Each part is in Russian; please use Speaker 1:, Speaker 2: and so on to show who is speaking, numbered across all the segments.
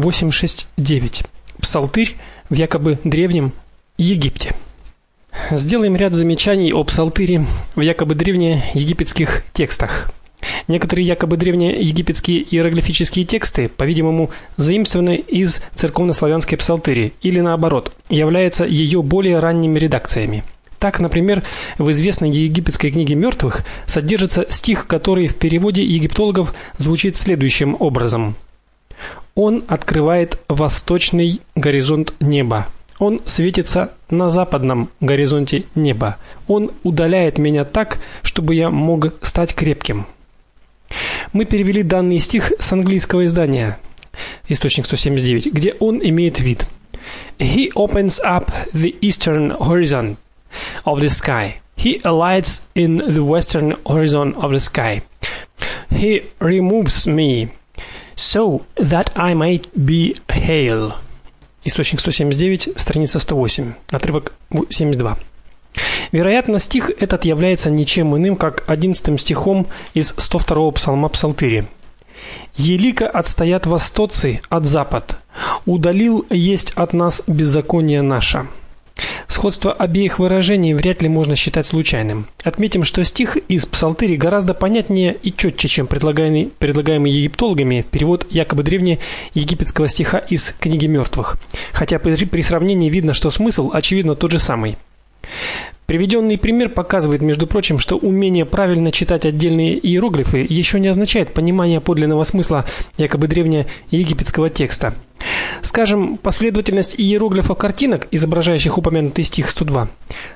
Speaker 1: 869. Псалтырь в якобы древнем Египте. Сделаем ряд замечаний о псалтыре в якобы древнеегипетских текстах. Некоторые якобы древнеегипетские иероглифические тексты, по-видимому, заимствованы из церковнославянской псалтыри или наоборот, являются ее более ранними редакциями. Так, например, в известной египетской книге мертвых содержится стих, который в переводе египтологов звучит следующим образом: Он открывает восточный горизонт неба. Он светится на западном горизонте неба. Он удаляет меня так, чтобы я мог стать крепким. Мы перевели данный стих с английского издания, источник 179, где он имеет вид: He opens up the eastern horizon of the sky. He alights in the western horizon of the sky. He removes me so that I might be hale. Источник 179, страница 108, отрывок 72. Вероятно, стих этот является ничем иным, как 11 стихом из 102-го псалма Псалтыри. «Елико отстоят восточцы от запад, удалил есть от нас беззаконие наше». Сходство обеих выражений вряд ли можно считать случайным. Отметим, что стих из Псалтыри гораздо понятнее и четче, чем предлагаемый египтологами перевод якобы древнеегипетского стиха из книги мертвых. Хотя при сравнении видно, что смысл очевидно тот же самый. Приведенный пример показывает, между прочим, что умение правильно читать отдельные иероглифы еще не означает понимание подлинного смысла якобы древнеегипетского текста. Скажем, последовательность иероглифов картинок, изображающих упомянутый стих 102,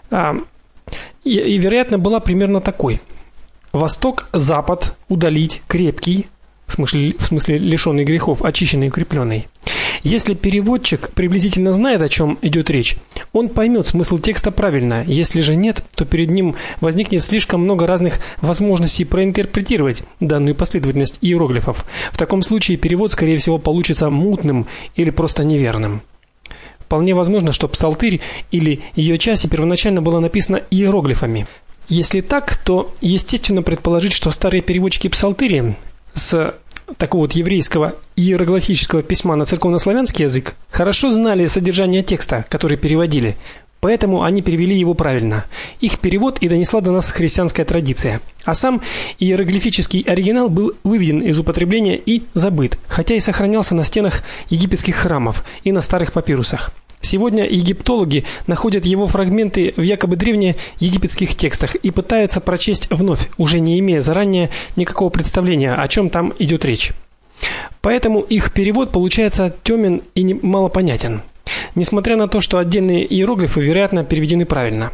Speaker 1: вероятно, была примерно такой: восток, запад, удалить, крепкий, в смысле лишенный грехов, очищенный и укрепленный. Если переводчик приблизительно знает, о чем идет речь, он поймет смысл текста правильно. Если же нет, то перед ним возникнет слишком много разных возможностей проинтерпретировать данную последовательность иероглифов. В таком случае перевод, скорее всего, получится мутным или просто неверным. Вполне возможно, что псалтырь или ее часть первоначально была написана иероглифами. Если так, то естественно предположить, что старые переводчики псалтыри с такого вот еврейского иероглифического письма на церковнославянский язык хорошо знали содержание текста, который переводили, поэтому они перевели его правильно. Их перевод и донесла до нас христианская традиция. А сам иероглифический оригинал был выведен из употребления и забыт, хотя и сохранялся на стенах египетских храмов и на старых папирусах. Сегодня египтологи находят его фрагменты в якобы древнеегипетских текстах и пытаются прочесть вновь, уже не имея заранее никакого представления, о чем там идет речь. Поэтому их перевод получается тёмен и малопонятен, несмотря на то, что отдельные иероглифы, вероятно, переведены правильно.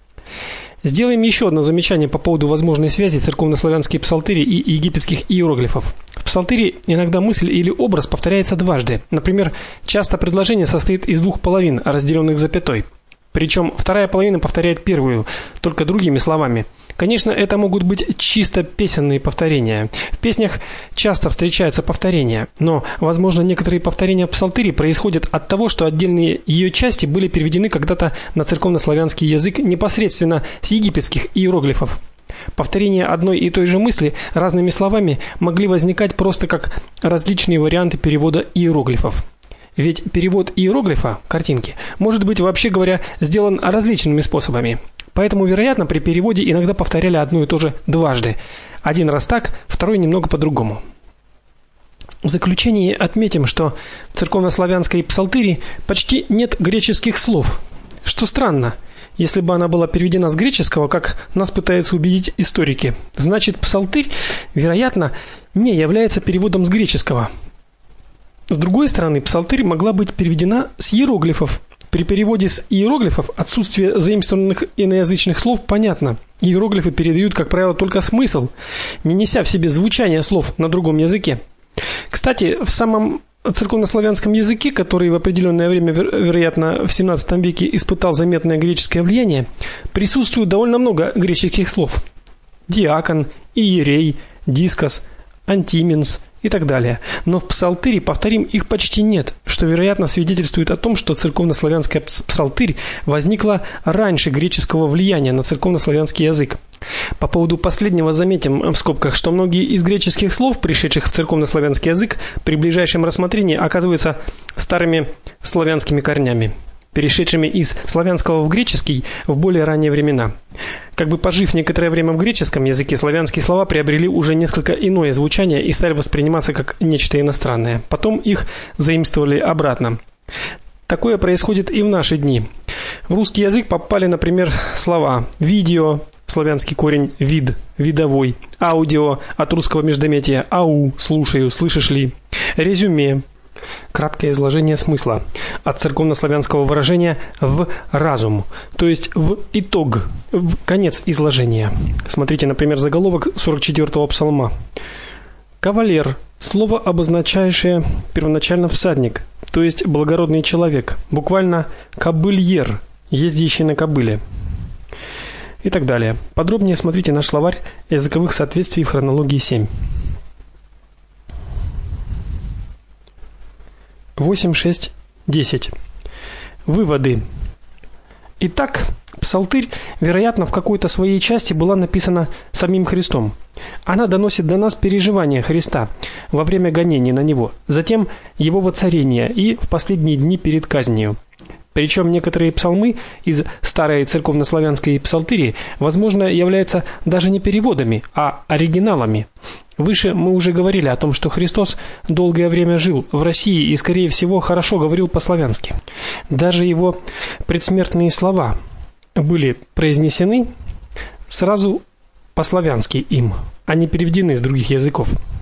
Speaker 1: Сделаем еще одно замечание по поводу возможной связи церковнославянской псалтыри и египетских иероглифов. В псалтыри иногда мысль или образ повторяется дважды. Например, часто предложение состоит из двух половин, разделенных запятой. Причем вторая половина повторяет первую, только другими словами. Конечно, это могут быть чисто песенные повторения. В песнях часто встречаются повторения, но, возможно, некоторые повторения в псалтыри происходят от того, что отдельные ее части были переведены когда-то на церковнославянский язык непосредственно с египетских иероглифов. Повторения одной и той же мысли разными словами могли возникать просто как различные варианты перевода иероглифов. Ведь перевод иероглифа, картинки, может быть, вообще говоря, сделан различными способами. Поэтому, вероятно, при переводе иногда повторяли одно и то же дважды. Один раз так, второй немного по-другому. В заключение отметим, что в церковнославянской псалтыри почти нет греческих слов. Что странно, если бы она была переведена с греческого, как нас пытаются убедить историки, значит, псалтырь, вероятно, не является переводом с греческого. С другой стороны, псалтырь могла быть переведена с иероглифов. При переводе с иероглифов отсутствие заимствованных иноязычных слов понятно. Иероглифы передают, как правило, только смысл, не неся в себе звучание слов на другом языке. Кстати, в самом церковнославянском языке, который в определенное время, вероятно, в XVII веке испытал заметное греческое влияние, присутствует довольно много греческих слов: диакон, иерей, дискос, антименс и так далее. Но в псалтыре, повторим, их почти нет, что, вероятно, свидетельствует о том, что церковнославянская псалтырь возникла раньше греческого влияния на церковнославянский язык. По поводу последнего заметим в скобках, что многие из греческих слов, пришедших в церковнославянский язык, при ближайшем рассмотрении оказываются старыми славянскими корнями, перешедшими из славянского в греческий в более ранние времена. Как бы пожив некоторое время в греческом языке, славянские слова приобрели уже несколько иное звучание и стали восприниматься как нечто иностранное. Потом их заимствовали обратно. Такое происходит и в наши дни. В русский язык попали, например, слова видео, славянский корень вид, видовой, аудио от русского междометия ау, слушаю, слышишь ли, резюме, краткое изложение смысла, от церковнославянского выражения в разум, то есть в итог, в конец изложения. Смотрите, например, заголовок 44-го псалма. Кавалер слово, обозначающее первоначально всадник, то есть благородный человек, буквально кобыльер, ездящий на кобыле. И так далее. Подробнее смотрите наш словарь языковых соответствий в хронологии 7. 8, 6, 10. Выводы. Итак, Псалтырь, вероятно, в какой-то своей части была написана самим Христом. Она доносит до нас переживания Христа во время гонений на него, затем его воцарения и в последние дни перед казнью. Причем некоторые псалмы из старой церковнославянской псалтыри, возможно, являются даже не переводами, а оригиналами. Выше мы уже говорили о том, что Христос долгое время жил в России и, скорее всего, хорошо говорил по-славянски. Даже его предсмертные слова были произнесены сразу по-славянски им, а не переведены с других языков.